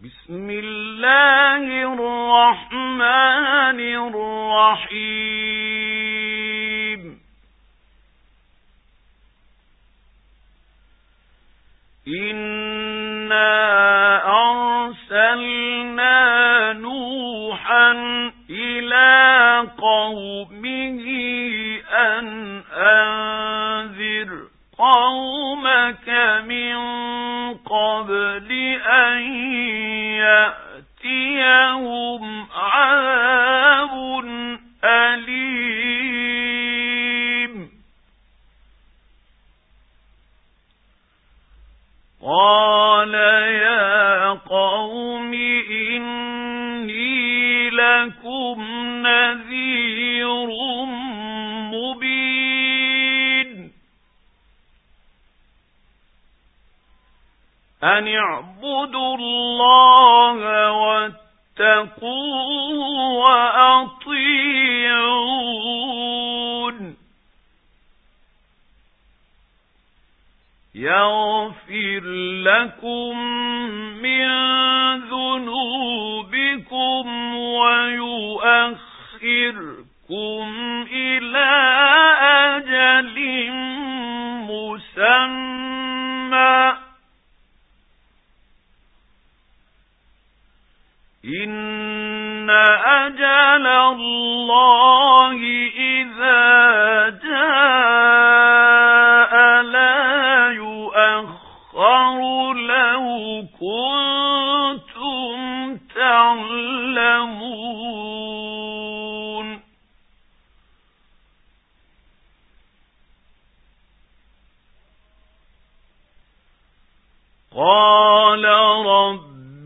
بسم الله الرحمن الرحيم. إنا أرسلنا نوحا إلى قومه أن أنذر قومك من قبل أن يأتيهم عذاب أليم. قال يا قوم إني لكم نذير مبين. أن اعبدوا الله واتقوه وأطيعون. يغفر لكم من ذنوبكم ويؤخركم إلى أجل مسمى. إن أجل الله إذا جاء لا يؤخر لو كنتم تعلمون. قال رب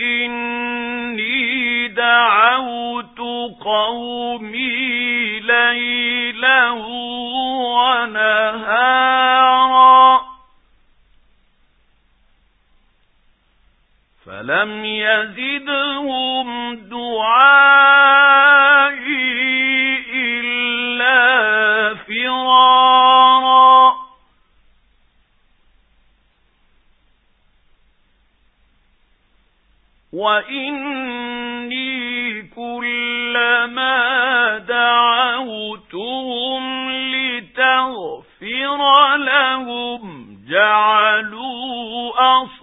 إني دعوت قومي ليلا ونهارا فلم يزدهم دعائي إلا فرارا. وإني كلما دعوتهم لتغفر لهم جعلوا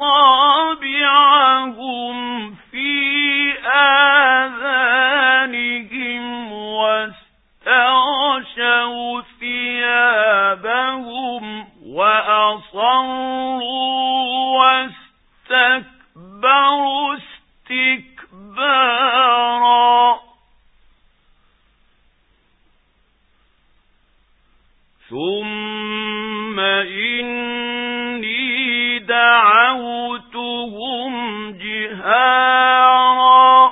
أصابعهم في آذانهم واستغشوا ثيابهم وأصروا واستكبروا استكبارا. ثم إني دعوتهم جهارا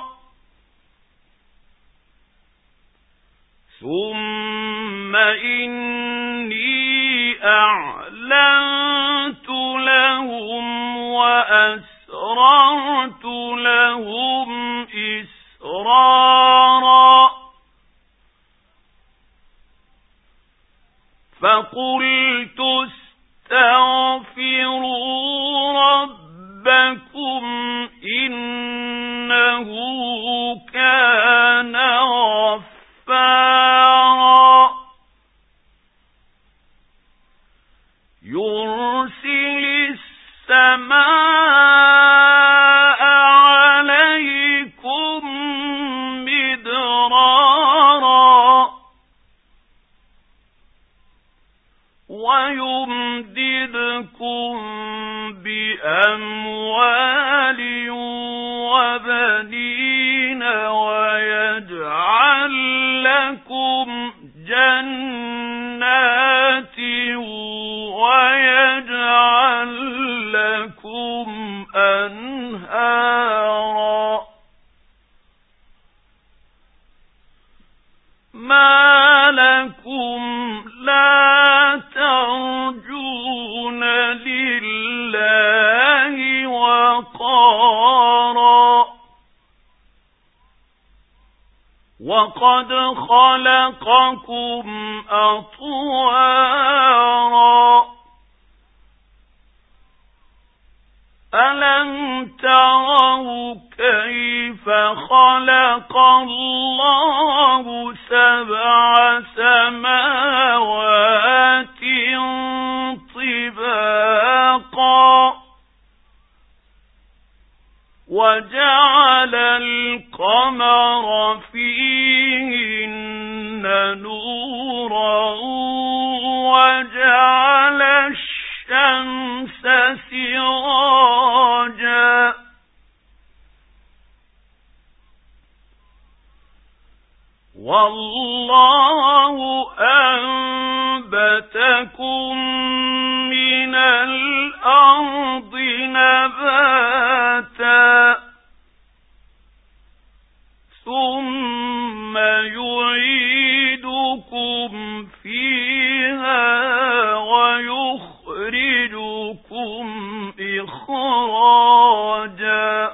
ثم إني أعلنت لهم وأسررت لهم إسرارا. فقلت استغفروا ربكم إنه كان غفارا. يرسل السماء عليكم مدرارا ويمددكم بأموال وبنين ويجعل لكم جنات ويجعل لكم أنهارا. ما لكم لا ترجون لله وقارا وقد خلقكم أطوارا ألم تروا كيف خلق الله 7 سماوات طباقا وجعل القمر فيهن نورا وجعل الشمس سراجا والله أنبتكم من الأرض نباتا ثم يعيدكم فيها ويخرجكم إخراجا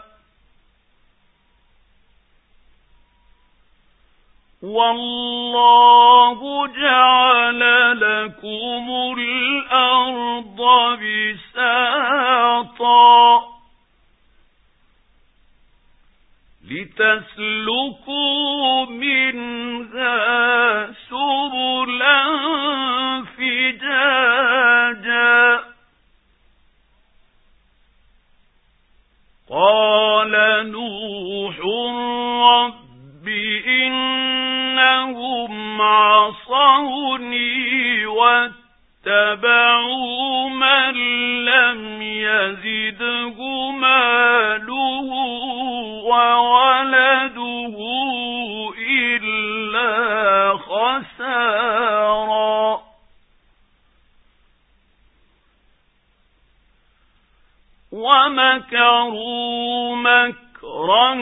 والله جعل لكم الأرض بساطا لتسلكوا منها سبلا فجاجا قال نوح رب إنهم عصوني واتبعوا من لم يزده ماله وولده إلا خسارا ومكروا مكرا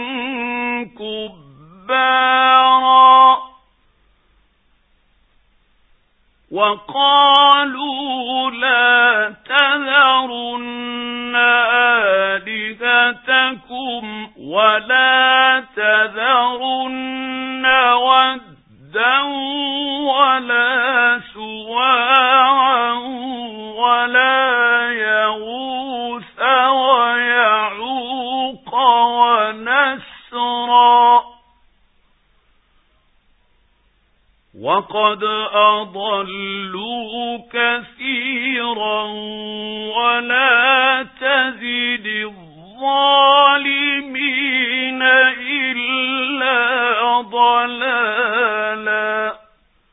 كبارا وقالوا لا تذرن آلهتكم ولا تذرن ودا ولا سواعا ولا يغوث ويعوق ونسرا وقد أضلوا كثيرا ولا تزد الظالمين إلا ضلالا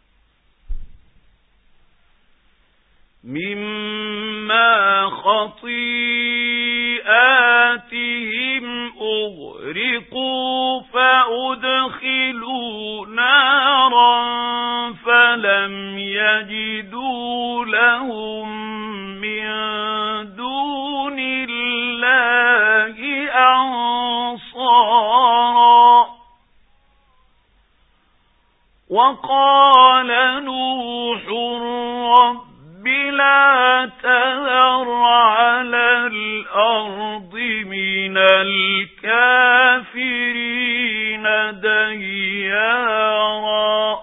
مما خطيئاتهم أغرقوا فأدخلوا نارا فلم يجدوا لهم من دون الله أنصارا وقال نوح رب لا تذر على الأرض من الكافرين ديارا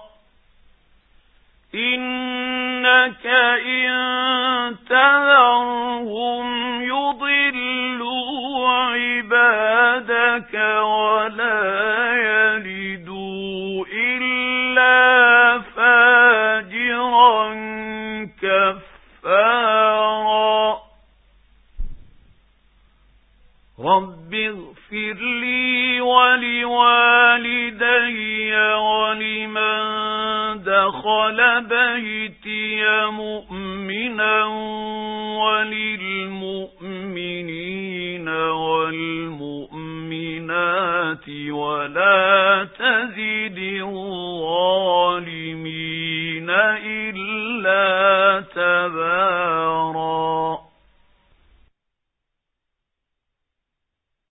إنك إن تذرهم يضلوا عبادك ولا يلدوا إلا فاجرا كفارا رب اغفر لي ولوالدي ولمن دخل بيتي مؤمنا وللمؤمنين والمؤمنات ولا تزد الظالمين إلا تبارا